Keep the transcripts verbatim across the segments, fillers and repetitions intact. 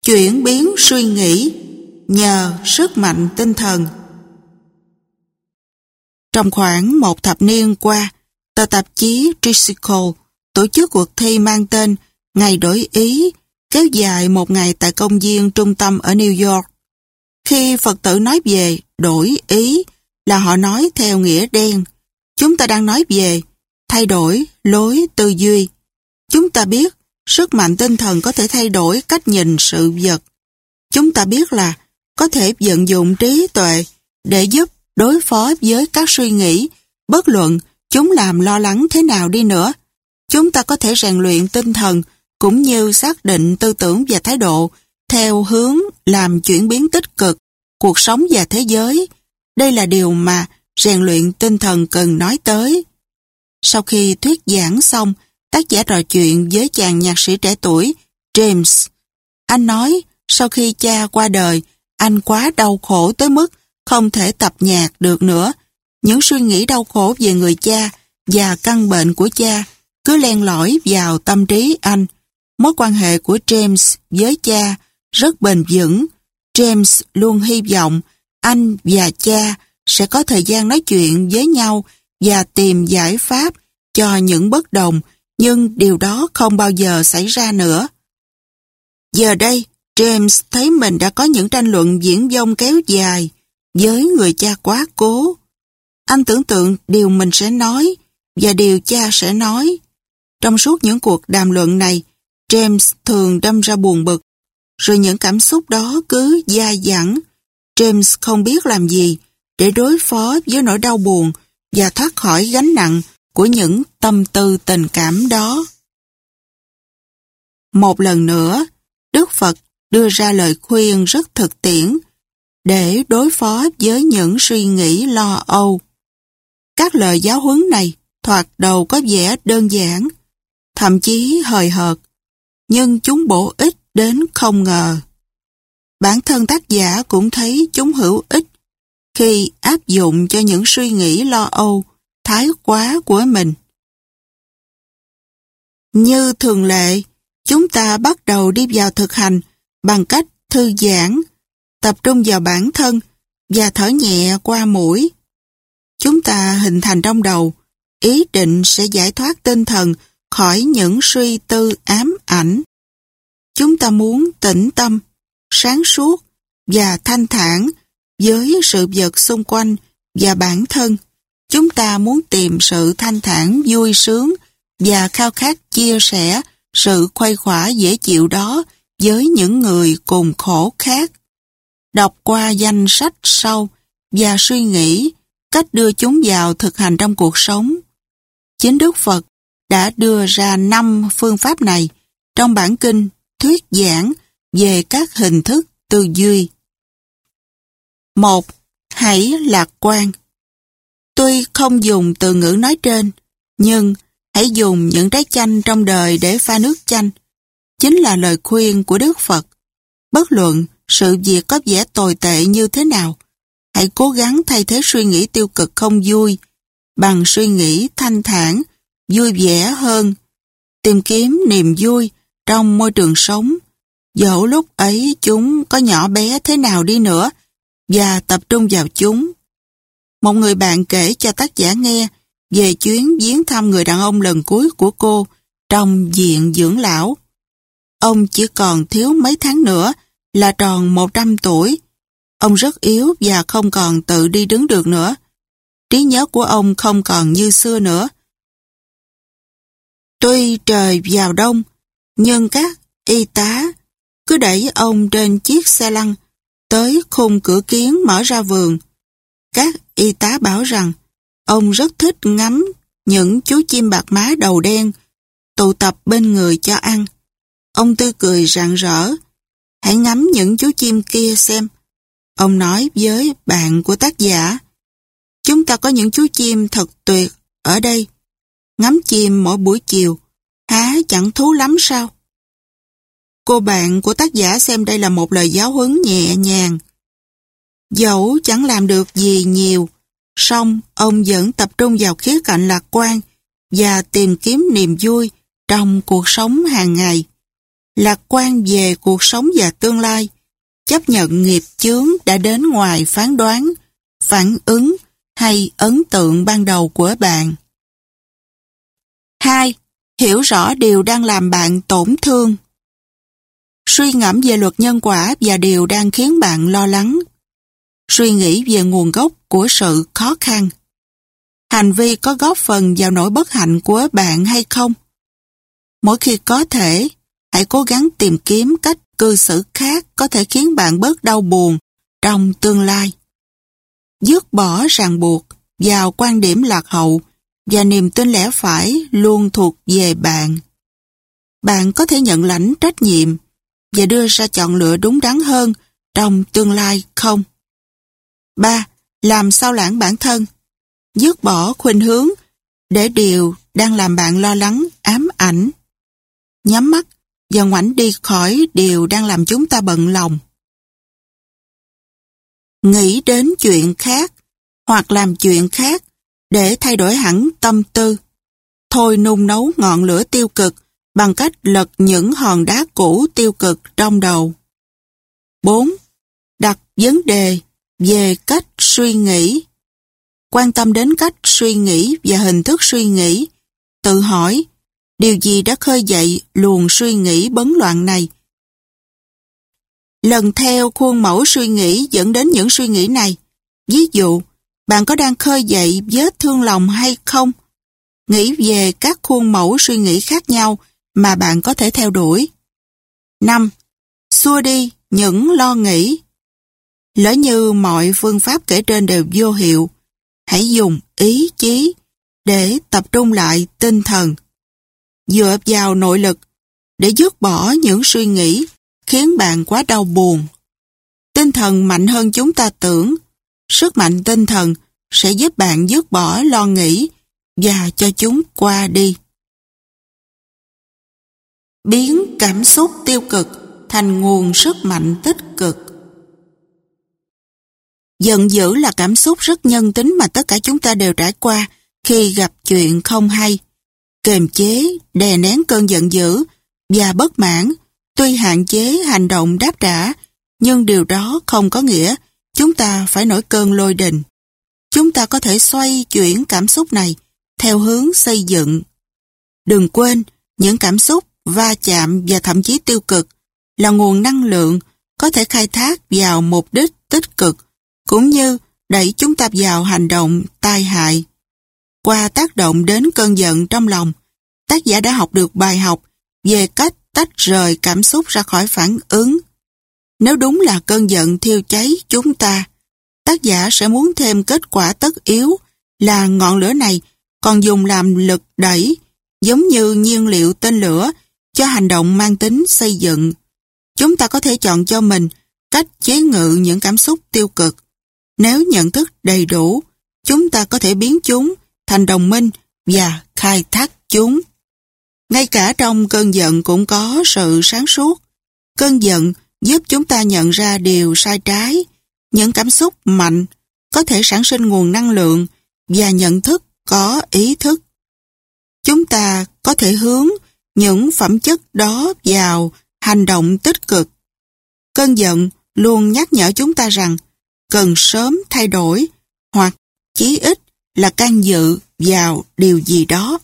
Chuyển biến suy nghĩ nhờ sức mạnh tinh thần. Trong khoảng một thập niên qua, tờ tạp chí Tricycle tổ chức cuộc thi mang tên Ngày đổi ý, kéo dài một ngày tại công viên trung tâm ở New York. Khi Phật tử nói về đổi ý là họ nói theo nghĩa đen. Chúng ta đang nói về thay đổi lối tư duy. Chúng ta biết sức mạnh tinh thần có thể thay đổi cách nhìn sự vật. Chúng ta biết là có thể vận dụng trí tuệ để giúp đối phó với các suy nghĩ, bất luận chúng làm lo lắng thế nào đi nữa. Chúng ta có thể rèn luyện tinh thần cũng như xác định tư tưởng và thái độ theo hướng làm chuyển biến tích cực cuộc sống và thế giới. Đây là điều mà rèn luyện tinh thần cần nói tới. Sau khi thuyết giảng xong, tác giả trò chuyện với chàng nhạc sĩ trẻ tuổi James. Anh nói sau khi cha qua đời, anh quá đau khổ tới mức không thể tập nhạc được nữa. Những suy nghĩ đau khổ về người cha và căn bệnh của cha cứ len lỏi vào tâm trí anh. Mối quan hệ của James với cha rất bền vững. James luôn hy vọng anh và cha sẽ có thời gian nói chuyện với nhau và tìm giải pháp cho những bất đồng, nhưng điều đó không bao giờ xảy ra nữa. Giờ đây, James thấy mình đã có những tranh luận viển vông kéo dài với người cha quá cố. Anh tưởng tượng điều mình sẽ nói và điều cha sẽ nói. Trong suốt những cuộc đàm luận này, James thường đâm ra buồn bực, rồi những cảm xúc đó cứ dai dẳng. James không biết làm gì để đối phó với nỗi đau buồn và thoát khỏi gánh nặng của những tâm tư tình cảm đó. Một lần nữa, Đức Phật đưa ra lời khuyên rất thực tiễn để đối phó với những suy nghĩ lo âu. Các lời giáo huấn này thoạt đầu có vẻ đơn giản, thậm chí hời hợt, nhưng chúng bổ ích đến không ngờ. Bản thân tác giả cũng thấy chúng hữu ích khi áp dụng cho những suy nghĩ lo âu thái quá của mình. Như thường lệ, chúng ta bắt đầu đi vào thực hành bằng cách thư giãn, tập trung vào bản thân và thở nhẹ qua mũi. Chúng ta hình thành trong đầu ý định sẽ giải thoát tinh thần khỏi những suy tư ám ảnh. Chúng ta muốn tĩnh tâm, sáng suốt và thanh thản với sự vật xung quanh và bản thân. Chúng ta muốn tìm sự thanh thản, vui sướng và khao khát chia sẻ sự khuây khỏa dễ chịu đó với những người cùng khổ khác. Đọc qua danh sách sau và suy nghĩ cách đưa chúng vào thực hành trong cuộc sống. Chính Đức Phật đã đưa ra năm phương pháp này trong bản kinh thuyết giảng về các hình thức tư duy. Một. Hãy lạc quan. Tuy không dùng từ ngữ nói trên, nhưng hãy dùng những trái chanh trong đời để pha nước chanh. Chính là lời khuyên của Đức Phật. Bất luận sự việc có vẻ tồi tệ như thế nào, hãy cố gắng thay thế suy nghĩ tiêu cực không vui bằng suy nghĩ thanh thản, vui vẻ hơn. Tìm kiếm niềm vui trong môi trường sống, dẫu lúc ấy chúng có nhỏ bé thế nào đi nữa, và tập trung vào chúng. Một người bạn kể cho tác giả nghe về chuyến viếng thăm người đàn ông lần cuối của cô trong viện dưỡng lão. Ông chỉ còn thiếu mấy tháng nữa là tròn một trăm tuổi. Ông rất yếu và không còn tự đi đứng được nữa. Trí nhớ của ông không còn như xưa nữa. Tuy trời vào đông, nhưng các y tá cứ đẩy ông trên chiếc xe lăn tới khung cửa kiến mở ra vườn. Các y tá bảo rằng ông rất thích ngắm những chú chim bạc má đầu đen tụ tập bên người cho ăn. Ông tươi cười rạng rỡ. Hãy ngắm những chú chim kia xem. Ông nói với bạn của tác giả, chúng ta có những chú chim thật tuyệt ở đây. Ngắm chim mỗi buổi chiều, há chẳng thú lắm sao? Cô bạn của tác giả xem đây là một lời giáo huấn nhẹ nhàng. Dẫu chẳng làm được gì nhiều, song ông vẫn tập trung vào khía cạnh lạc quan và tìm kiếm niềm vui trong cuộc sống hàng ngày. lạc quan về cuộc sống và tương lai, chấp nhận nghiệp chướng đã đến ngoài phán đoán, phản ứng hay ấn tượng ban đầu của bạn. hai. Hiểu rõ điều đang làm bạn tổn thương. Suy ngẫm về luật nhân quả và điều đang khiến bạn lo lắng. Suy nghĩ về nguồn gốc của sự khó khăn. Hành vi có góp phần vào nỗi bất hạnh của bạn hay không? Mỗi khi có thể, hãy cố gắng tìm kiếm cách cư xử khác có thể khiến bạn bớt đau buồn trong tương lai. Dứt bỏ ràng buộc vào quan điểm lạc hậu và niềm tin lẽ phải luôn thuộc về bạn. Bạn có thể nhận lãnh trách nhiệm và đưa ra chọn lựa đúng đắn hơn trong tương lai không? ba. Làm sao lãng bản thân. Dứt bỏ khuynh hướng để điều đang làm bạn lo lắng, ám ảnh. Nhắm mắt và ngoảnh đi khỏi điều đang làm chúng ta bận lòng. Nghĩ đến chuyện khác hoặc làm chuyện khác để thay đổi hẳn tâm tư. Thôi nung nấu ngọn lửa tiêu cực bằng cách lật những hòn đá cũ tiêu cực trong đầu. bốn. Đặt vấn đề về cách suy nghĩ. Quan tâm đến cách suy nghĩ và hình thức suy nghĩ. Tự hỏi, điều gì đã khơi dậy luồng suy nghĩ bấn loạn này? Lần theo khuôn mẫu suy nghĩ dẫn đến những suy nghĩ này. Ví dụ, bạn có đang khơi dậy vết thương lòng hay không? Nghĩ về các khuôn mẫu suy nghĩ khác nhau mà bạn có thể theo đuổi. năm. Xua đi những lo nghĩ. Lỡ như mọi phương pháp kể trên đều vô hiệu, hãy dùng ý chí để tập trung lại tinh thần. Dựa vào nội lực để dứt bỏ những suy nghĩ khiến bạn quá đau buồn. Tinh thần mạnh hơn chúng ta tưởng. Sức mạnh tinh thần sẽ giúp bạn dứt bỏ lo nghĩ và cho chúng qua đi. Biến cảm xúc tiêu cực thành nguồn sức mạnh tích cực. Giận dữ là cảm xúc rất nhân tính mà tất cả chúng ta đều trải qua khi gặp chuyện không hay. Kiềm chế, đè nén cơn giận dữ và bất mãn, tuy hạn chế hành động đáp trả, nhưng điều đó không có nghĩa chúng ta phải nổi cơn lôi đình. Chúng ta có thể xoay chuyển cảm xúc này theo hướng xây dựng. Đừng quên, những cảm xúc, va chạm và thậm chí tiêu cực là nguồn năng lượng có thể khai thác vào mục đích tích cực, cũng như đẩy chúng ta vào hành động tai hại. Qua tác động đến cơn giận trong lòng, tác giả đã học được bài học về cách tách rời cảm xúc ra khỏi phản ứng. Nếu đúng là cơn giận thiêu cháy chúng ta, tác giả sẽ muốn thêm kết quả tất yếu là ngọn lửa này còn dùng làm lực đẩy, giống như nhiên liệu tên lửa cho hành động mang tính xây dựng. Chúng ta có thể chọn cho mình cách chế ngự những cảm xúc tiêu cực. Nếu nhận thức đầy đủ, chúng ta có thể biến chúng thành đồng minh và khai thác chúng. Ngay cả trong cơn giận cũng có sự sáng suốt. Cơn giận giúp chúng ta nhận ra điều sai trái. Những cảm xúc mạnh có thể sản sinh nguồn năng lượng và nhận thức có ý thức. Chúng ta có thể hướng những phẩm chất đó vào hành động tích cực. Cơn giận luôn nhắc nhở chúng ta rằng cần sớm thay đổi hoặc chí ít là can dự vào điều gì đó.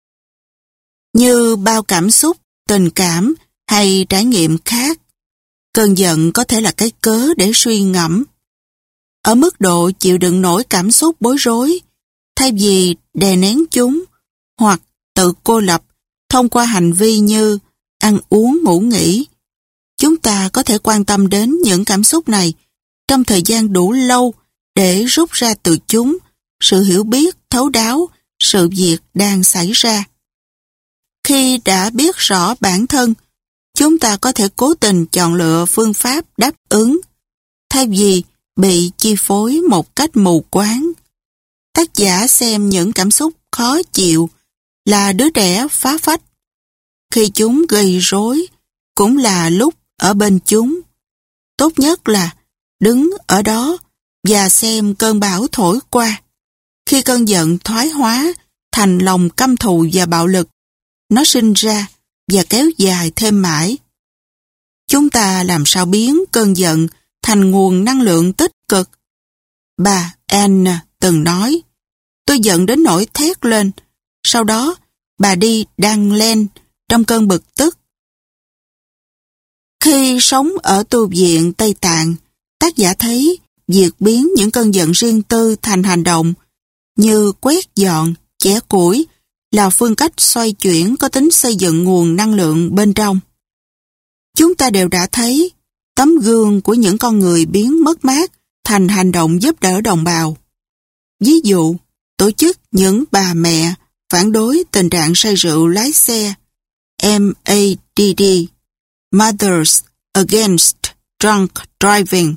Như bao cảm xúc, tình cảm hay trải nghiệm khác, cơn giận có thể là cái cớ để suy ngẫm. Ở mức độ chịu đựng nổi cảm xúc bối rối, thay vì đè nén chúng hoặc tự cô lập thông qua hành vi như ăn uống ngủ nghỉ, chúng ta có thể quan tâm đến những cảm xúc này trong thời gian đủ lâu để rút ra từ chúng sự hiểu biết thấu đáo sự việc đang xảy ra. Khi đã biết rõ bản thân, chúng ta có thể cố tình chọn lựa phương pháp đáp ứng, thay vì bị chi phối một cách mù quáng. Tác giả xem những cảm xúc khó chịu là đứa trẻ phá phách. Khi chúng gây rối, cũng là lúc ở bên chúng. Tốt nhất là đứng ở đó và xem cơn bão thổi qua. Khi cơn giận thoái hóa thành lòng căm thù và bạo lực, nó sinh ra và kéo dài thêm mãi. chúng ta làm sao biến cơn giận thành nguồn năng lượng tích cực? Bà Anne từng nói, tôi giận đến nỗi thét lên. Sau đó, bà đi đăng lên trong cơn bực tức. Khi sống ở tu viện Tây Tạng, tác giả thấy việc biến những cơn giận riêng tư thành hành động như quét dọn, chẻ củi là phương cách xoay chuyển có tính xây dựng nguồn năng lượng bên trong. Chúng ta đều đã thấy tấm gương của những con người biến mất mát thành hành động giúp đỡ đồng bào. Ví dụ, tổ chức những bà mẹ phản đối tình trạng say rượu lái xe M A D D, Mothers Against Drunk Driving.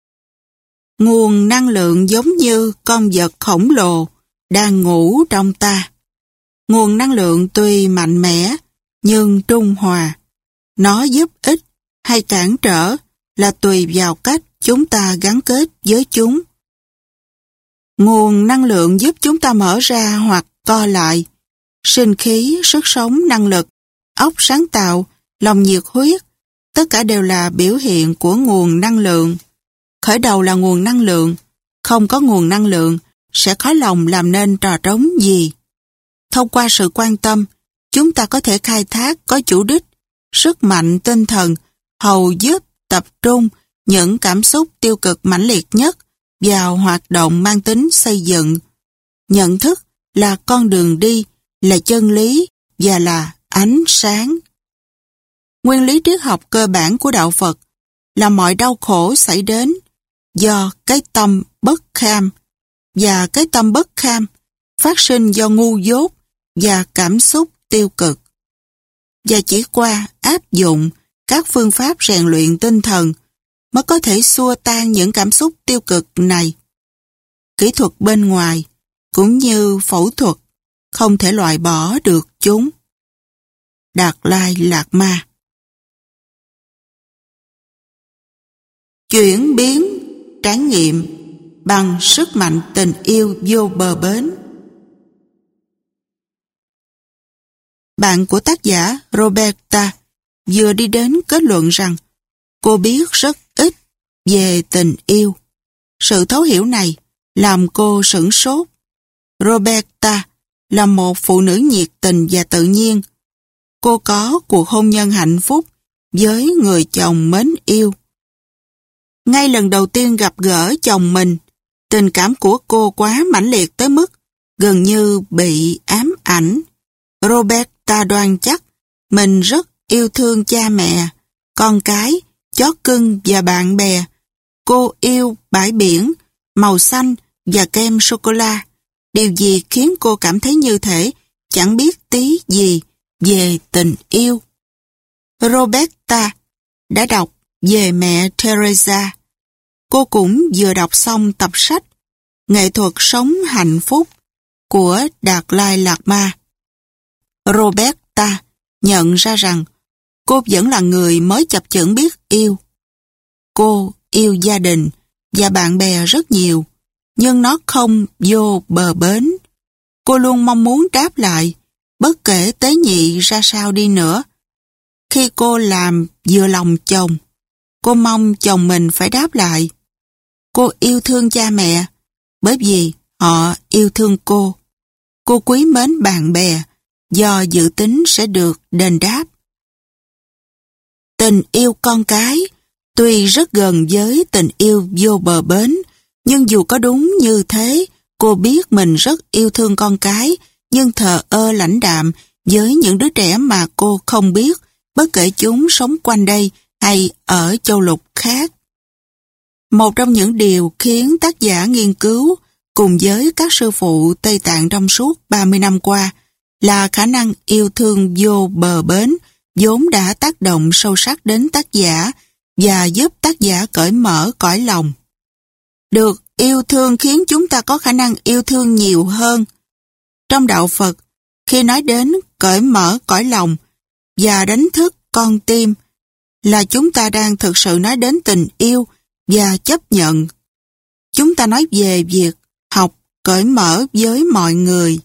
Nguồn năng lượng giống như con vật khổng lồ đang ngủ trong ta. Nguồn năng lượng tuy mạnh mẽ nhưng trung hòa. Nó giúp ích hay cản trở là tùy vào cách chúng ta gắn kết với chúng. Nguồn năng lượng giúp chúng ta mở ra hoặc co lại, sinh khí, sức sống, năng lực, óc sáng tạo, lòng nhiệt huyết, tất cả đều là biểu hiện của nguồn năng lượng. Khởi đầu là nguồn năng lượng, không có nguồn năng lượng sẽ khó lòng làm nên trò trống gì. Thông qua sự quan tâm, chúng ta có thể khai thác có chủ đích, sức mạnh tinh thần, hầu giúp tập trung những cảm xúc tiêu cực mãnh liệt nhất vào hoạt động mang tính xây dựng. Nhận thức là con đường đi, là chân lý và là ánh sáng. Nguyên lý triết học cơ bản của đạo Phật là mọi đau khổ xảy đến do cái tâm bất kham, và cái tâm bất kham phát sinh do ngu dốt và cảm xúc tiêu cực. Và chỉ qua áp dụng các phương pháp rèn luyện tinh thần mới có thể xua tan những cảm xúc tiêu cực này. Kỹ thuật bên ngoài cũng như phẫu thuật không thể loại bỏ được chúng. Đạt Lai Lạt Ma. Chuyển biến trải nghiệm bằng sức mạnh tình yêu vô bờ bến. Bạn của tác giả Roberta vừa đi đến kết luận rằng cô biết rất ít về tình yêu. Sự thấu hiểu này làm cô sửng sốt. Roberta là một phụ nữ nhiệt tình và tự nhiên. Cô có cuộc hôn nhân hạnh phúc với người chồng mến yêu. Ngay lần đầu tiên gặp gỡ chồng mình, tình cảm của cô quá mãnh liệt tới mức gần như bị ám ảnh. Roberta đoan chắc mình rất yêu thương cha mẹ, con cái, chó cưng và bạn bè. Cô yêu bãi biển, màu xanh và kem sô-cô-la. Điều gì khiến cô cảm thấy như thế, chẳng biết tí gì về tình yêu. Roberta đã đọc về mẹ Teresa. Cô cũng vừa đọc xong tập sách Nghệ thuật sống hạnh phúc của Đạt Lai Lạt Ma. Roberta nhận ra rằng cô vẫn là người mới chập chững biết yêu. Cô yêu gia đình và bạn bè rất nhiều, nhưng nó không vô bờ bến. Cô luôn mong muốn đáp lại, bất kể tế nhị ra sao đi nữa. Khi cô làm vừa lòng chồng, cô mong chồng mình phải đáp lại. Cô yêu thương cha mẹ, bởi vì họ yêu thương cô. Cô quý mến bạn bè, do dự tính sẽ được đền đáp. Tình yêu con cái, tuy rất gần với tình yêu vô bờ bến, nhưng dù có đúng như thế, cô biết mình rất yêu thương con cái, nhưng thờ ơ lãnh đạm với những đứa trẻ mà cô không biết, bất kể chúng sống quanh đây hay ở châu lục khác. Một trong những điều khiến tác giả nghiên cứu cùng với các sư phụ Tây Tạng trong suốt ba mươi năm qua là khả năng yêu thương vô bờ bến vốn đã tác động sâu sắc đến tác giả và giúp tác giả cởi mở cõi lòng. Được yêu thương khiến chúng ta có khả năng yêu thương nhiều hơn. Trong đạo Phật, khi nói đến cởi mở cõi lòng và đánh thức con tim, là chúng ta đang thực sự nói đến tình yêu và chấp nhận. Chúng ta nói về việc học cởi mở với mọi người.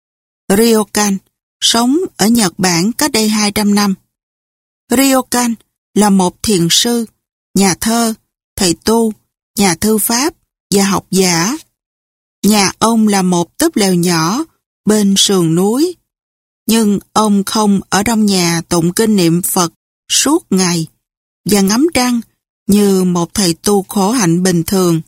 Ryokan sống ở Nhật Bản cách đây hai trăm năm. Ryokan là một thiền sư, nhà thơ, thầy tu, nhà thư pháp và học giả. Nhà ông là một túp lều nhỏ bên sườn núi, nhưng ông không ở trong nhà tụng kinh niệm Phật suốt ngày và ngắm trăng như một thầy tu khổ hạnh bình thường.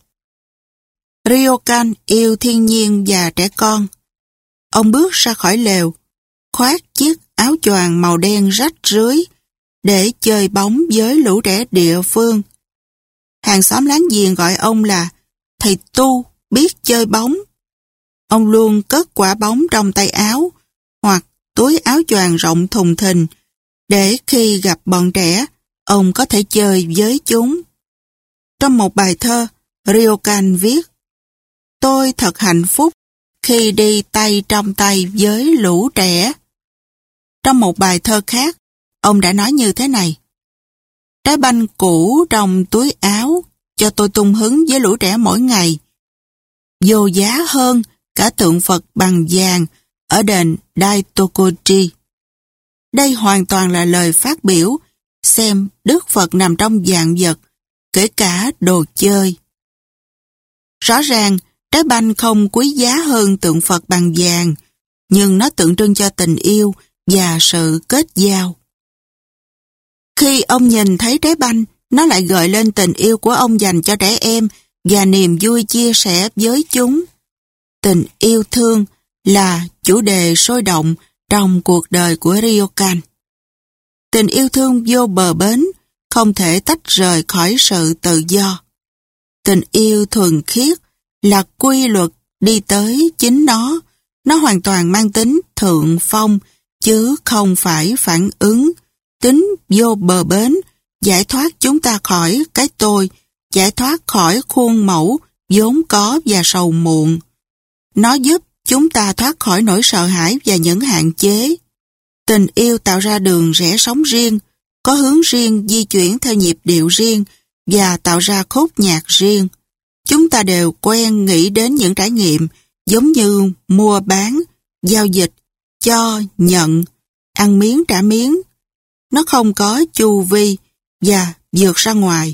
Ryokan yêu thiên nhiên và trẻ con. Ông bước ra khỏi lều, khoác chiếc áo choàng màu đen rách rưới để chơi bóng với lũ trẻ địa phương. Hàng xóm láng giềng gọi ông là thầy tu biết chơi bóng. Ông luôn cất quả bóng trong tay áo hoặc túi áo choàng rộng thùng thình để khi gặp bọn trẻ, ông có thể chơi với chúng. Trong một bài thơ, Ryokan viết: "Tôi thật hạnh phúc khi đi tay trong tay với lũ trẻ." Trong một bài thơ khác, ông đã nói như thế này: "Trái banh cũ trong túi áo cho tôi tung hứng với lũ trẻ mỗi ngày, vô giá hơn cả tượng Phật bằng vàng ở đền Daitokoji." Đây hoàn toàn là lời phát biểu xem Đức Phật nằm trong vạn vật, kể cả đồ chơi. Rõ ràng, trái banh không quý giá hơn tượng Phật bằng vàng, nhưng nó tượng trưng cho tình yêu và sự kết giao. Khi ông nhìn thấy trái banh, nó lại gợi lên tình yêu của ông dành cho trẻ em và niềm vui chia sẻ với chúng. Tình yêu thương là chủ đề sôi động trong cuộc đời của Ryokan. Tình yêu thương vô bờ bến, không thể tách rời khỏi sự tự do. Tình yêu thuần khiết là quy luật đi tới chính nó. Nó hoàn toàn mang tính thượng phong, chứ không phải phản ứng. Tính vô bờ bến, giải thoát chúng ta khỏi cái tôi, giải thoát khỏi khuôn mẫu, vốn có và sầu muộn. Nó giúp chúng ta thoát khỏi nỗi sợ hãi và những hạn chế. Tình yêu tạo ra đường rẽ sống riêng, có hướng riêng, di chuyển theo nhịp điệu riêng và tạo ra khúc nhạc riêng. Chúng ta đều quen nghĩ đến những trải nghiệm giống như mua bán, giao dịch, cho, nhận, ăn miếng trả miếng. Nó không có chu vi và vượt ra ngoài.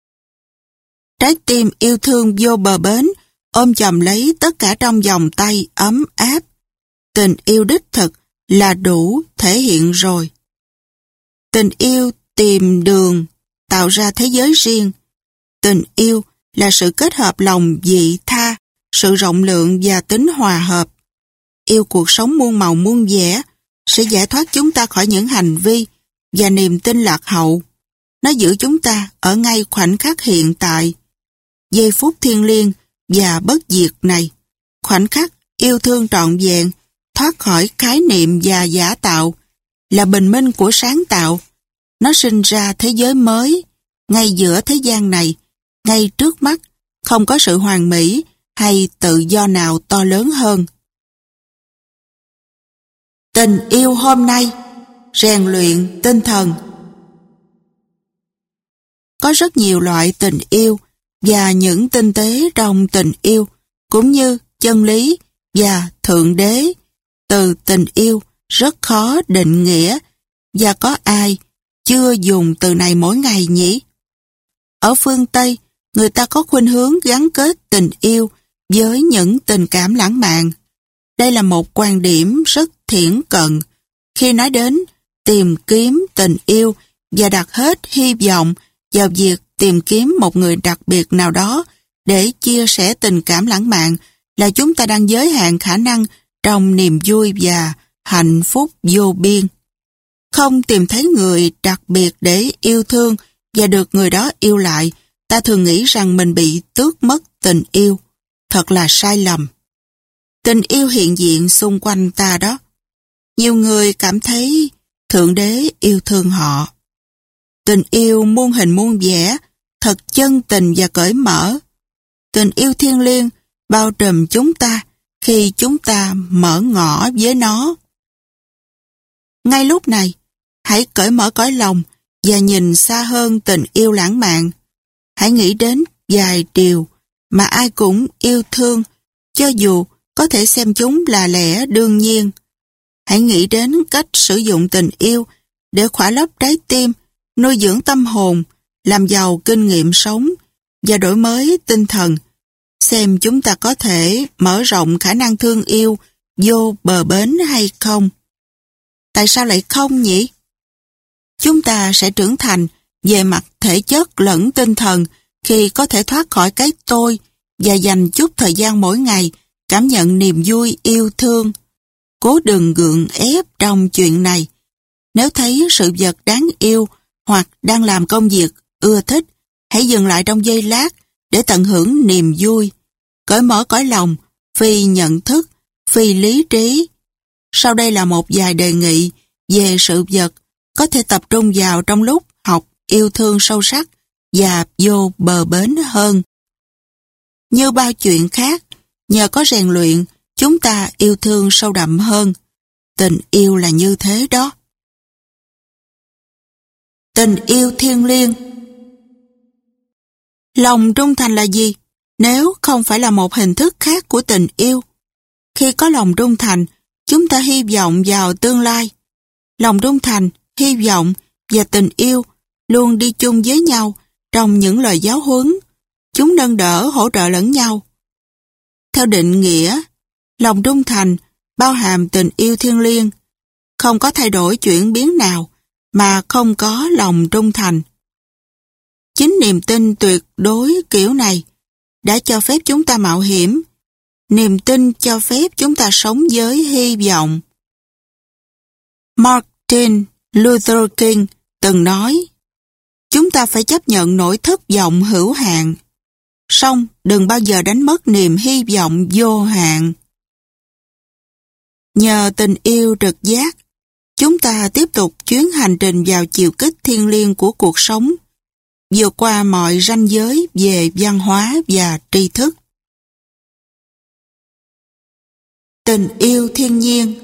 Trái tim yêu thương vô bờ bến ôm chầm lấy tất cả trong vòng tay ấm áp. Tình yêu đích thực là đủ thể hiện rồi. Tình yêu tìm đường, tạo ra thế giới riêng. Tình yêu là sự kết hợp lòng vị tha, sự rộng lượng và tính hòa hợp. Yêu cuộc sống muôn màu muôn vẻ sẽ giải thoát chúng ta khỏi những hành vi và niềm tin lạc hậu. Nó giữ chúng ta ở ngay khoảnh khắc hiện tại, giây phút thiêng liêng và bất diệt này, khoảnh khắc yêu thương trọn vẹn, thoát khỏi khái niệm và giả tạo, là bình minh của sáng tạo. Nó sinh ra thế giới mới, ngay giữa thế gian này, ngay trước mắt, không có sự hoàn mỹ hay tự do nào to lớn hơn. Tình yêu hôm nay, rèn luyện tinh thần. Có rất nhiều loại tình yêu và những tinh tế trong tình yêu, cũng như chân lý và thượng đế. Từ tình yêu rất khó định nghĩa, và có ai chưa dùng từ này mỗi ngày nhỉ? Ở phương Tây, người ta có khuynh hướng gắn kết tình yêu với những tình cảm lãng mạn. Đây là một quan điểm rất thiển cận khi nói đến tìm kiếm tình yêu và đặt hết hy vọng vào việc tìm kiếm một người đặc biệt nào đó để chia sẻ tình cảm lãng mạn, là chúng ta đang giới hạn khả năng trong niềm vui và hạnh phúc vô biên. Không tìm thấy người đặc biệt để yêu thương và được người đó yêu lại, ta thường nghĩ rằng mình bị tước mất tình yêu. Thật là sai lầm. Tình yêu hiện diện xung quanh ta đó. Nhiều người cảm thấy Thượng Đế yêu thương họ. Tình yêu muôn hình muôn vẻ, thật chân tình và cởi mở. Tình yêu thiêng liêng bao trùm chúng ta khi chúng ta mở ngỏ với nó. Ngay lúc này, hãy cởi mở cõi lòng và nhìn xa hơn tình yêu lãng mạn. Hãy nghĩ đến vài điều mà ai cũng yêu thương, cho dù có thể xem chúng là lẽ đương nhiên. Hãy nghĩ đến cách sử dụng tình yêu để khỏa lấp trái tim nuôi dưỡng tâm hồn, làm giàu kinh nghiệm sống và đổi mới tinh thần. Xem chúng ta có thể mở rộng khả năng thương yêu vô bờ bến hay không. Tại sao lại không nhỉ? Chúng ta sẽ trưởng thành về mặt thể chất lẫn tinh thần khi có thể thoát khỏi cái tôi và dành chút thời gian mỗi ngày cảm nhận niềm vui yêu thương. Cố đừng gượng ép trong chuyện này. Nếu thấy sự vật đáng yêu hoặc đang làm công việc ưa thích, hãy dừng lại trong giây lát để tận hưởng niềm vui. Cởi mở cõi lòng, phi nhận thức, phi lý trí. Sau đây là một vài đề nghị về sự vật có thể tập trung vào trong lúc học yêu thương sâu sắc và vô bờ bến hơn. Như bao chuyện khác, nhờ có rèn luyện, chúng ta yêu thương sâu đậm hơn. Tình yêu là như thế đó. Tình yêu thiêng liêng. Lòng trung thành là gì? Nếu không phải là một hình thức khác của tình yêu. Khi có lòng trung thành, chúng ta hy vọng vào tương lai. Lòng trung thành, hy vọng và tình yêu luôn đi chung với nhau trong những lời giáo huấn. Chúng nâng đỡ hỗ trợ lẫn nhau. Theo định nghĩa, lòng trung thành bao hàm tình yêu thiêng liêng. Không có thay đổi chuyển biến nào mà không có lòng trung thành. Chính niềm tin tuyệt đối kiểu này đã cho phép chúng ta mạo hiểm. Niềm tin cho phép chúng ta sống với hy vọng. Martin Luther King từng nói, chúng ta phải chấp nhận nỗi thất vọng hữu hạn, song đừng bao giờ đánh mất niềm hy vọng vô hạn. Nhờ tình yêu trực giác, chúng ta tiếp tục chuyến hành trình vào chiều kích thiêng liêng của cuộc sống, vượt qua mọi ranh giới về văn hóa và tri thức. Tình yêu thiên nhiên.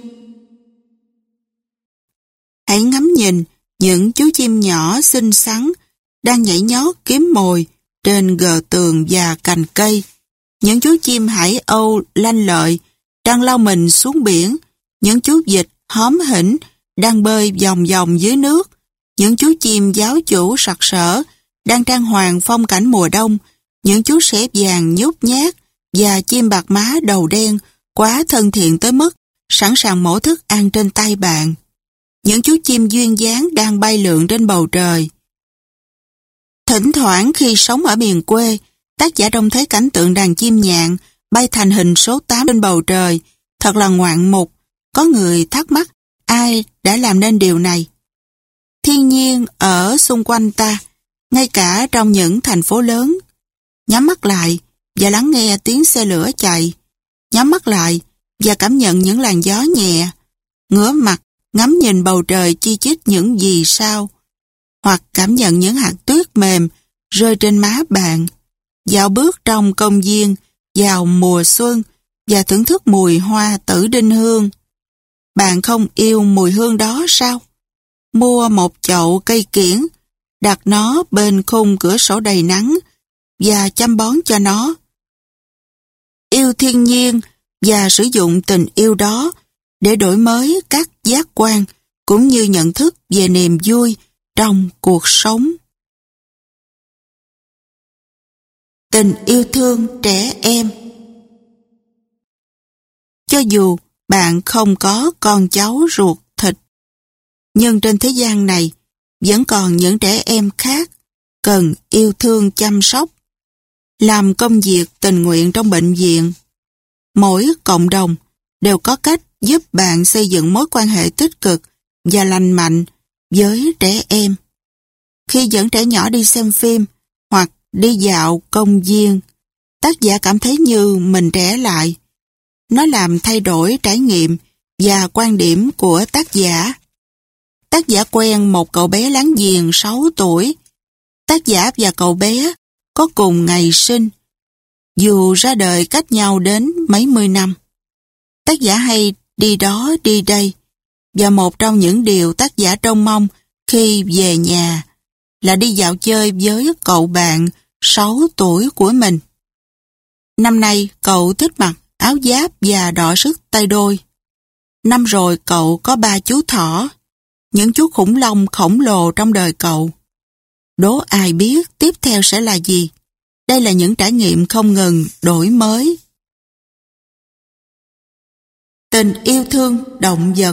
Hãy ngắm nhìn những chú chim nhỏ xinh xắn đang nhảy nhót kiếm mồi trên gờ tường và cành cây. Những chú chim hải âu lanh lợi đang lao mình xuống biển. Những chú vịt hóm hỉnh đang bơi vòng vòng dưới nước. Những chú chim giáo chủ sặc sỡ đang trang hoàng phong cảnh mùa đông. Những chú sẻ vàng nhút nhát và chim bạc má đầu đen quá thân thiện tới mức sẵn sàng mổ thức ăn trên tay bạn. Những chú chim duyên dáng đang bay lượn trên bầu trời. Thỉnh thoảng khi sống ở miền quê, tác giả trông thấy cảnh tượng đàn chim nhạn bay thành hình số tám trên bầu trời, thật là ngoạn mục. Có người thắc mắc ai đã làm nên điều này. Thiên nhiên ở xung quanh ta, ngay cả trong những thành phố lớn. Nhắm mắt lại và lắng nghe tiếng xe lửa chạy. Nhắm mắt lại và cảm nhận những làn gió nhẹ. Ngửa mặt ngắm nhìn bầu trời chi chít những vì sao, hoặc cảm nhận những hạt tuyết mềm rơi trên má bạn. Dạo bước trong công viên vào mùa xuân và thưởng thức mùi hoa tử đinh hương. Bạn không yêu mùi hương đó sao? Mua một chậu cây kiểng, đặt nó bên khung cửa sổ đầy nắng và chăm bón cho nó. Yêu thiên nhiên và sử dụng tình yêu đó để đổi mới các giác quan cũng như nhận thức về niềm vui trong cuộc sống. Tình yêu thương trẻ em. Cho dù bạn không có con cháu ruột thịt, nhưng trên thế gian này vẫn còn những trẻ em khác cần yêu thương chăm sóc. Làm công việc tình nguyện trong bệnh viện. Mỗi cộng đồng đều có cách giúp bạn xây dựng mối quan hệ tích cực và lành mạnh với trẻ em. Khi dẫn trẻ nhỏ đi xem phim hoặc đi dạo công viên, tác giả cảm thấy như mình trẻ lại. Nó làm thay đổi trải nghiệm và quan điểm của tác giả. Tác giả quen một cậu bé láng giềng sáu tuổi. Tác giả và cậu bé có cùng ngày sinh, dù ra đời cách nhau đến mấy mươi năm. Tác giả hay đi đó đi đây, và một trong những điều tác giả trông mong khi về nhà là đi dạo chơi với cậu bạn sáu tuổi của mình. Năm nay cậu thích mặc áo giáp và đọ sức tay đôi. Năm rồi cậu có ba chú thỏ, những chú khủng long khổng lồ trong đời cậu. Đố ai biết tiếp theo sẽ là gì? Đây là những trải nghiệm không ngừng đổi mới. Tình yêu thương động vật.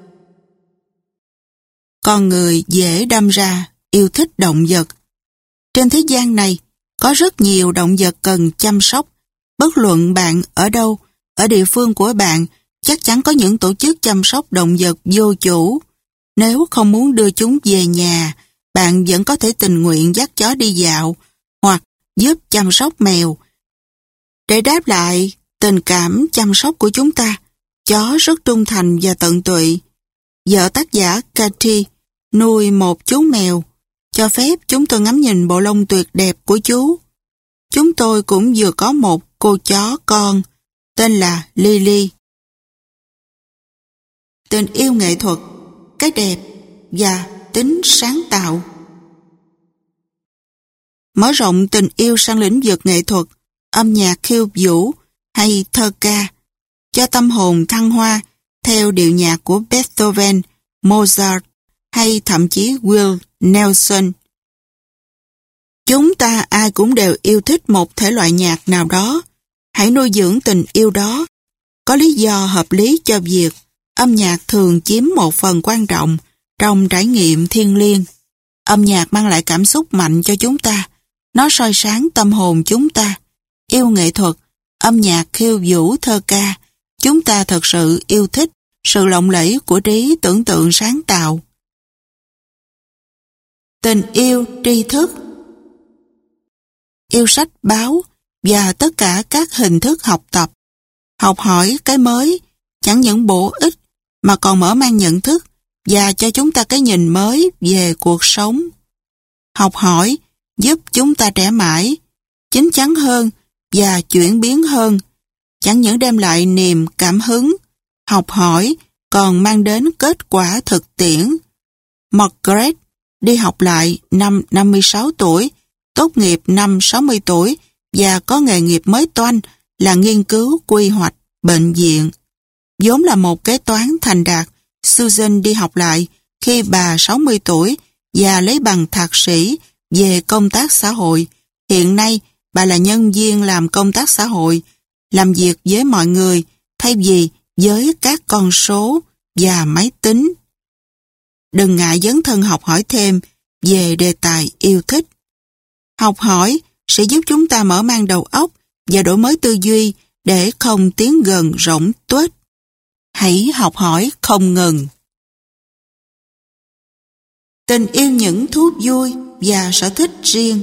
Con người dễ đâm ra yêu thích động vật. Trên thế gian này, có rất nhiều động vật cần chăm sóc. Bất luận bạn ở đâu, ở địa phương của bạn, chắc chắn có những tổ chức chăm sóc động vật vô chủ. Nếu không muốn đưa chúng về nhà, bạn vẫn có thể tình nguyện dắt chó đi dạo, hoặc giúp chăm sóc mèo. Để đáp lại tình cảm chăm sóc của chúng ta, chó rất trung thành và tận tụy. Vợ tác giả Cathy nuôi một chú mèo, cho phép chúng tôi ngắm nhìn bộ lông tuyệt đẹp của chú. Chúng tôi cũng vừa có một cô chó con, tên là Lily. Tình yêu nghệ thuật, cái đẹp và tính sáng tạo. Mở rộng tình yêu sang lĩnh vực nghệ thuật, âm nhạc khiêu vũ hay thơ ca, cho tâm hồn thăng hoa theo điệu nhạc của Beethoven, Mozart hay thậm chí Will Nelson. Chúng ta ai cũng đều yêu thích một thể loại nhạc nào đó. Hãy nuôi dưỡng tình yêu đó. Có lý do hợp lý cho việc âm nhạc thường chiếm một phần quan trọng trong trải nghiệm thiêng liêng. Âm nhạc mang lại cảm xúc mạnh cho chúng ta. Nó soi sáng tâm hồn chúng ta. Yêu nghệ thuật, âm nhạc khiêu vũ thơ ca, chúng ta thật sự yêu thích sự lộng lẫy của trí tưởng tượng sáng tạo. Tình yêu tri thức. Yêu sách báo và tất cả các hình thức học tập. Học hỏi cái mới chẳng những bổ ích mà còn mở mang nhận thức và cho chúng ta cái nhìn mới về cuộc sống. Học hỏi giúp chúng ta trẻ mãi, chín chắn hơn và chuyển biến hơn, chẳng những đem lại niềm cảm hứng, học hỏi còn mang đến kết quả thực tiễn. Margaret đi học lại năm năm mươi sáu tuổi, tốt nghiệp năm sáu mươi tuổi và có nghề nghiệp mới toanh là nghiên cứu quy hoạch bệnh viện. Vốn là một kế toán thành đạt, Susan đi học lại khi bà sáu mươi tuổi và lấy bằng thạc sĩ về công tác xã hội. Hiện nay, bà là nhân viên làm công tác xã hội, làm việc với mọi người thay vì với các con số và máy tính. Đừng ngại dấn thân học hỏi thêm về đề tài yêu thích. Học hỏi sẽ giúp chúng ta mở mang đầu óc và đổi mới tư duy để không tiến gần rỗng tuếch. Hãy học hỏi không ngừng. Tình yêu những thú vui và sở thích riêng.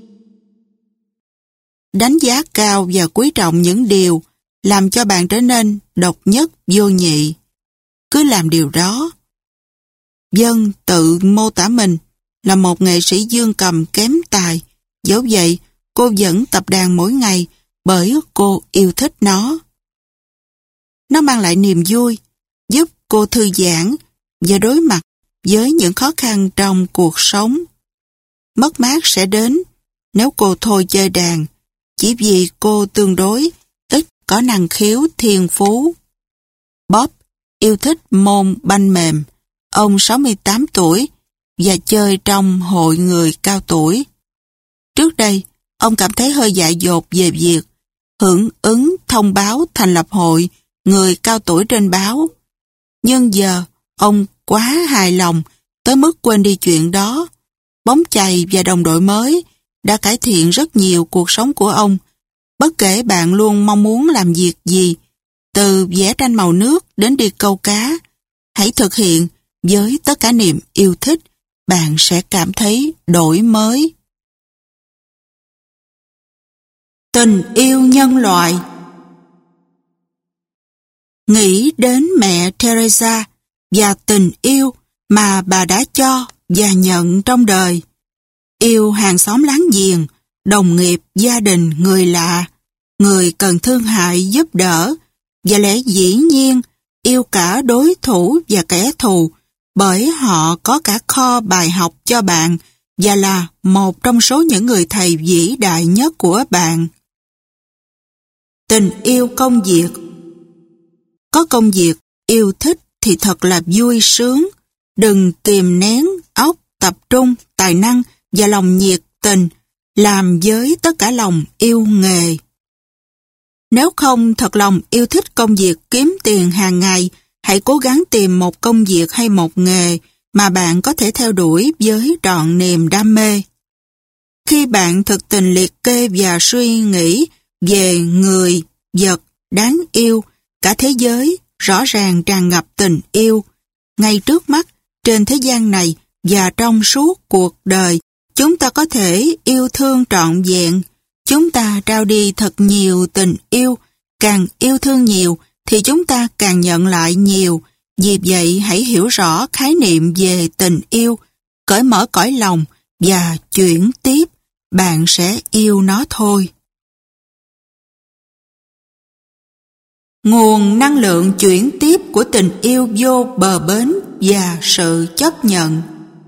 Đánh giá cao và quý trọng những điều làm cho bạn trở nên độc nhất vô nhị. Cứ làm điều đó. Dân tự mô tả mình là một nghệ sĩ dương cầm kém tài. Dẫu vậy, cô vẫn tập đàn mỗi ngày bởi cô yêu thích nó. Nó mang lại niềm vui, giúp cô thư giãn và đối mặt với những khó khăn trong cuộc sống. Mất mát sẽ đến nếu cô thôi chơi đàn, chỉ vì cô tương đối ít có năng khiếu thiên phú. Bob yêu thích môn banh mềm. Ông sáu mươi tám tuổi và chơi trong hội người cao tuổi. Trước đây, ông cảm thấy hơi dại dột về việc hưởng ứng thông báo thành lập hội người cao tuổi trên báo. Nhưng giờ, ông quá hài lòng tới mức quên đi chuyện đó. Bóng chày và đồng đội mới đã cải thiện rất nhiều cuộc sống của ông. Bất kể bạn luôn mong muốn làm việc gì, từ vẽ tranh màu nước đến đi câu cá, hãy thực hiện với tất cả niềm yêu thích, bạn sẽ cảm thấy đổi mới. Tình yêu nhân loại. Nghĩ đến mẹ Teresa và tình yêu mà bà đã cho và nhận trong đời. Yêu hàng xóm láng giềng, đồng nghiệp, gia đình, người lạ, người cần thương hại giúp đỡ, và lẽ dĩ nhiên yêu cả đối thủ và kẻ thù, bởi họ có cả kho bài học cho bạn và là một trong số những người thầy vĩ đại nhất của bạn. Tình yêu công việc. Có công việc yêu thích thì thật là vui sướng. Đừng kìm nén óc, tập trung, tài năng và lòng nhiệt tình, làm với tất cả lòng yêu nghề. Nếu không thật lòng yêu thích công việc kiếm tiền hàng ngày, hãy cố gắng tìm một công việc hay một nghề mà bạn có thể theo đuổi với trọn niềm đam mê. Khi bạn thực tình liệt kê và suy nghĩ về người, vật đáng yêu, cả thế giới rõ ràng tràn ngập tình yêu. Ngay trước mắt, trên thế gian này và trong suốt cuộc đời, chúng ta có thể yêu thương trọn vẹn. Chúng ta trao đi thật nhiều tình yêu. Càng yêu thương nhiều thì chúng ta càng nhận lại nhiều. Vì vậy hãy hiểu rõ khái niệm về tình yêu, cởi mở cõi lòng và chuyển tiếp. Bạn sẽ yêu nó thôi. Nguồn năng lượng chuyển tiếp của tình yêu vô bờ bến và sự chấp nhận.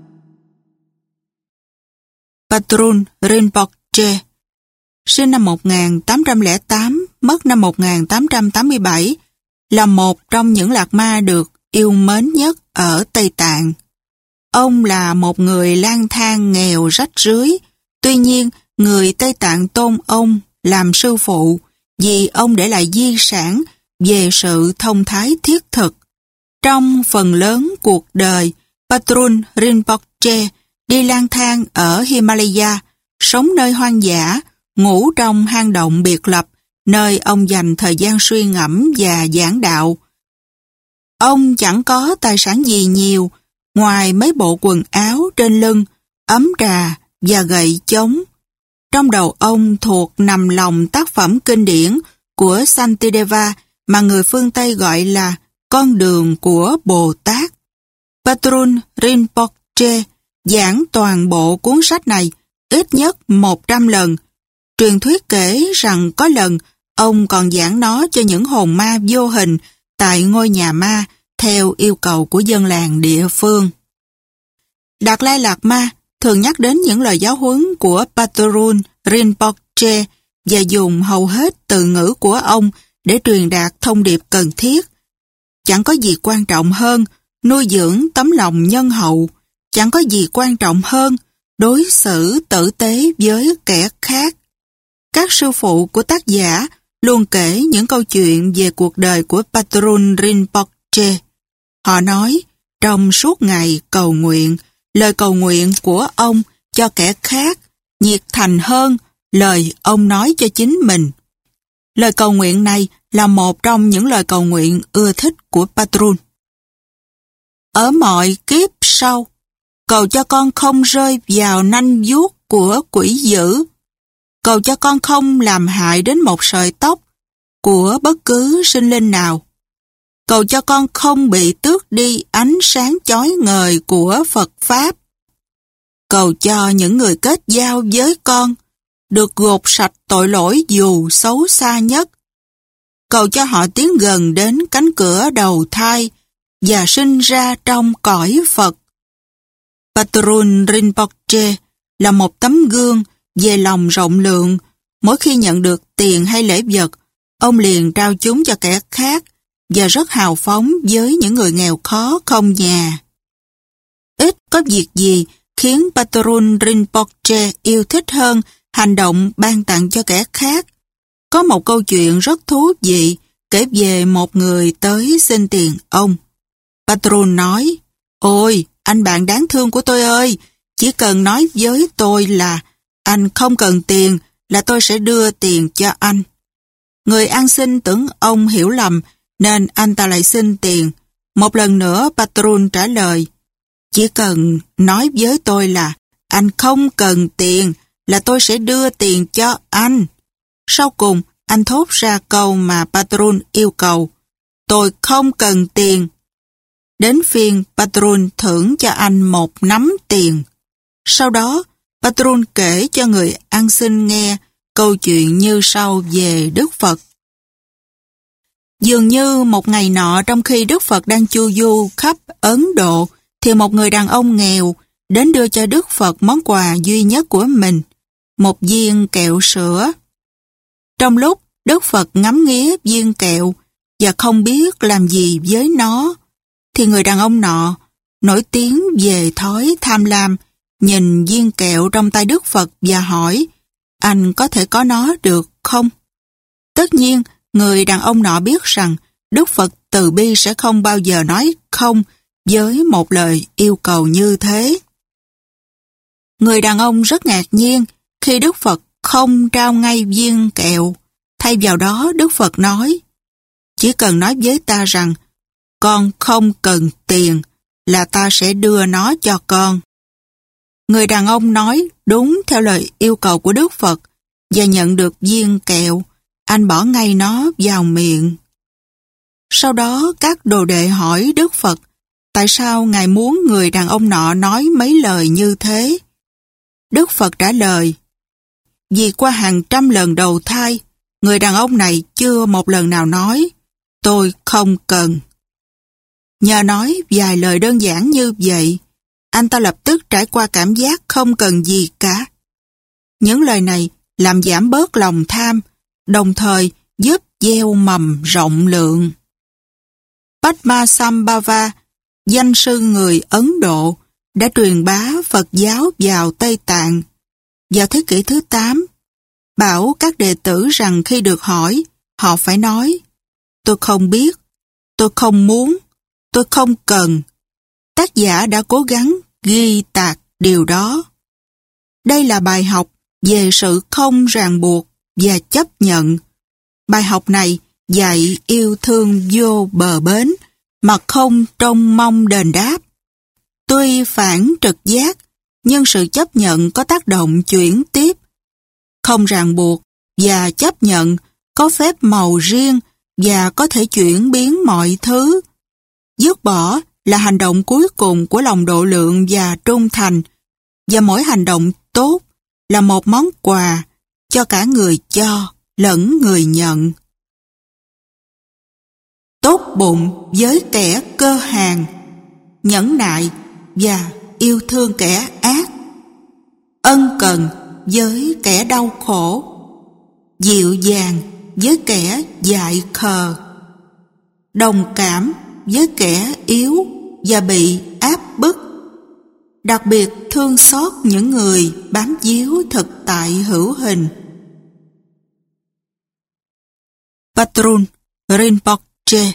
Patrul Rinpoche, sinh năm một nghìn tám trăm lẻ tám, mất năm một nghìn tám trăm tám mươi bảy, là một trong những lạc ma được yêu mến nhất ở Tây Tạng. Ông là một người lang thang nghèo rách rưới, tuy nhiên người Tây Tạng tôn ông làm sư phụ vì ông để lại di sản về sự thông thái thiết thực. Trong phần lớn cuộc đời, Patrul Rinpoche đi lang thang ở Himalaya, sống nơi hoang dã, ngủ trong hang động biệt lập, nơi ông dành thời gian suy ngẫm và giảng đạo. Ông chẳng có tài sản gì nhiều, ngoài mấy bộ quần áo trên lưng, ấm trà và gậy chống. Trong đầu ông thuộc nằm lòng tác phẩm kinh điển của Shantideva mà người phương Tây gọi là con đường của Bồ Tát. Patrul Rinpoche giảng toàn bộ cuốn sách này ít nhất một trăm lần. Truyền thuyết kể rằng có lần ông còn giảng nó cho những hồn ma vô hình tại ngôi nhà ma theo yêu cầu của dân làng địa phương. Đạt Lai Lạt Ma thường nhắc đến những lời giáo huấn của Patrul Rinpoche và dùng hầu hết từ ngữ của ông để truyền đạt thông điệp cần thiết. Chẳng có gì quan trọng hơn nuôi dưỡng tấm lòng nhân hậu, chẳng có gì quan trọng hơn đối xử tử tế với kẻ khác. Các sư phụ của tác giả luôn kể những câu chuyện về cuộc đời của Patrul Rinpoche. Họ nói, trong suốt ngày cầu nguyện, lời cầu nguyện của ông cho kẻ khác nhiệt thành hơn lời ông nói cho chính mình. Lời cầu nguyện này là một trong những lời cầu nguyện ưa thích của Patrul. Ở mọi kiếp sau, cầu cho con không rơi vào nanh vuốt của quỷ dữ. Cầu cho con không làm hại đến một sợi tóc của bất cứ sinh linh nào. Cầu cho con không bị tước đi ánh sáng chói ngời của Phật Pháp. Cầu cho những người kết giao với con được gột sạch tội lỗi dù xấu xa nhất. Cầu cho họ tiến gần đến cánh cửa đầu thai và sinh ra trong cõi Phật. Patrul Rinpoche là một tấm gương về lòng rộng lượng. Mỗi khi nhận được tiền hay lễ vật, ông liền trao chúng cho kẻ khác và rất hào phóng với những người nghèo khó không nhà. Ít có việc gì khiến Patrul Rinpoche yêu thích hơn hành động ban tặng cho kẻ khác. Có một câu chuyện rất thú vị kể về một người tới xin tiền ông. Patrul nói, ôi, anh bạn đáng thương của tôi ơi, chỉ cần nói với tôi là anh không cần tiền là tôi sẽ đưa tiền cho anh. Người ăn xin tưởng ông hiểu lầm nên anh ta lại xin tiền. Một lần nữa Patrul trả lời, chỉ cần nói với tôi là anh không cần tiền là tôi sẽ đưa tiền cho anh. Sau cùng, anh thốt ra câu mà Patrul yêu cầu, tôi không cần tiền. Đến phiên Patrul thưởng cho anh một nắm tiền. Sau đó, Patrul kể cho người ăn xin nghe câu chuyện như sau về Đức Phật. Dường như một ngày nọ trong khi Đức Phật đang chu du khắp Ấn Độ, thì một người đàn ông nghèo đến đưa cho Đức Phật món quà duy nhất của mình, một viên kẹo sữa. Trong lúc Đức Phật ngắm nghía viên kẹo và không biết làm gì với nó, thì người đàn ông nọ, nổi tiếng về thói tham lam, nhìn viên kẹo trong tay Đức Phật và hỏi, anh có thể có nó được không? Tất nhiên, người đàn ông nọ biết rằng Đức Phật từ bi sẽ không bao giờ nói không với một lời yêu cầu như thế. Người đàn ông rất ngạc nhiên khi Đức Phật không trao ngay viên kẹo. Thay vào đó, Đức Phật nói, chỉ cần nói với ta rằng, con không cần tiền, là ta sẽ đưa nó cho con. Người đàn ông nói đúng theo lời yêu cầu của Đức Phật và nhận được viên kẹo. Anh bỏ ngay nó vào miệng. Sau đó các đồ đệ hỏi Đức Phật, tại sao Ngài muốn người đàn ông nọ nói mấy lời như thế? Đức Phật trả lời, vì qua hàng trăm lần đầu thai, người đàn ông này chưa một lần nào nói, tôi không cần. Nhờ nói vài lời đơn giản như vậy, anh ta lập tức trải qua cảm giác không cần gì cả. Những lời này làm giảm bớt lòng tham, đồng thời giúp gieo mầm rộng lượng. Padmasambhava, danh sư người Ấn Độ, đã truyền bá Phật giáo vào Tây Tạng. Vào thế kỷ thứ tám, bảo các đệ tử rằng khi được hỏi, họ phải nói, tôi không biết, tôi không muốn, tôi không cần. Tác giả đã cố gắng ghi tạc điều đó. Đây là bài học về sự không ràng buộc và chấp nhận. Bài học này dạy yêu thương vô bờ bến mà không trông mong đền đáp. Tuy phản trực giác, nhưng sự chấp nhận có tác động chuyển tiếp. Không ràng buộc và chấp nhận có phép màu riêng và có thể chuyển biến mọi thứ. Dứt bỏ là hành động cuối cùng của lòng độ lượng và trung thành, và mỗi hành động tốt là một món quà cho cả người cho lẫn người nhận. Tốt bụng với kẻ cơ hàn, nhẫn nại và yêu thương kẻ ác, ân cần với kẻ đau khổ, dịu dàng với kẻ dại khờ, đồng cảm với kẻ yếu và bị áp bức, đặc biệt thương xót những người bám víu thực tại hữu hình. Patrul Rinpoche.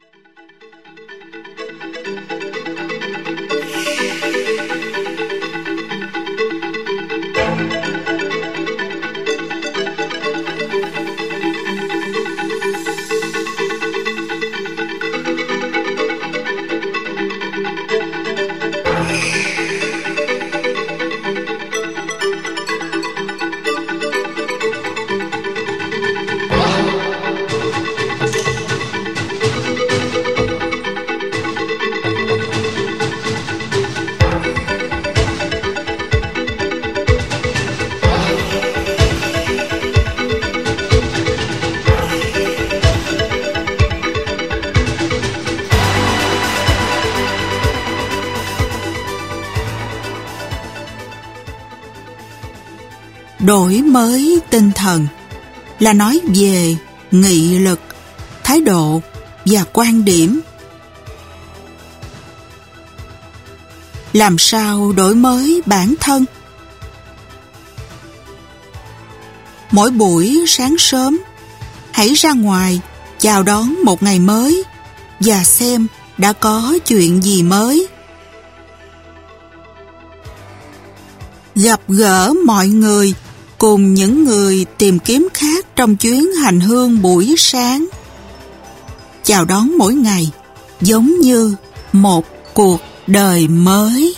Đổi mới tinh thần là nói về nghị lực, thái độ và quan điểm. Làm sao đổi mới bản thân? Mỗi buổi sáng sớm, hãy ra ngoài chào đón một ngày mới và xem đã có chuyện gì mới. Gặp gỡ mọi người cùng những người tìm kiếm khác trong chuyến hành hương buổi sáng. Chào đón mỗi ngày giống như một cuộc đời mới.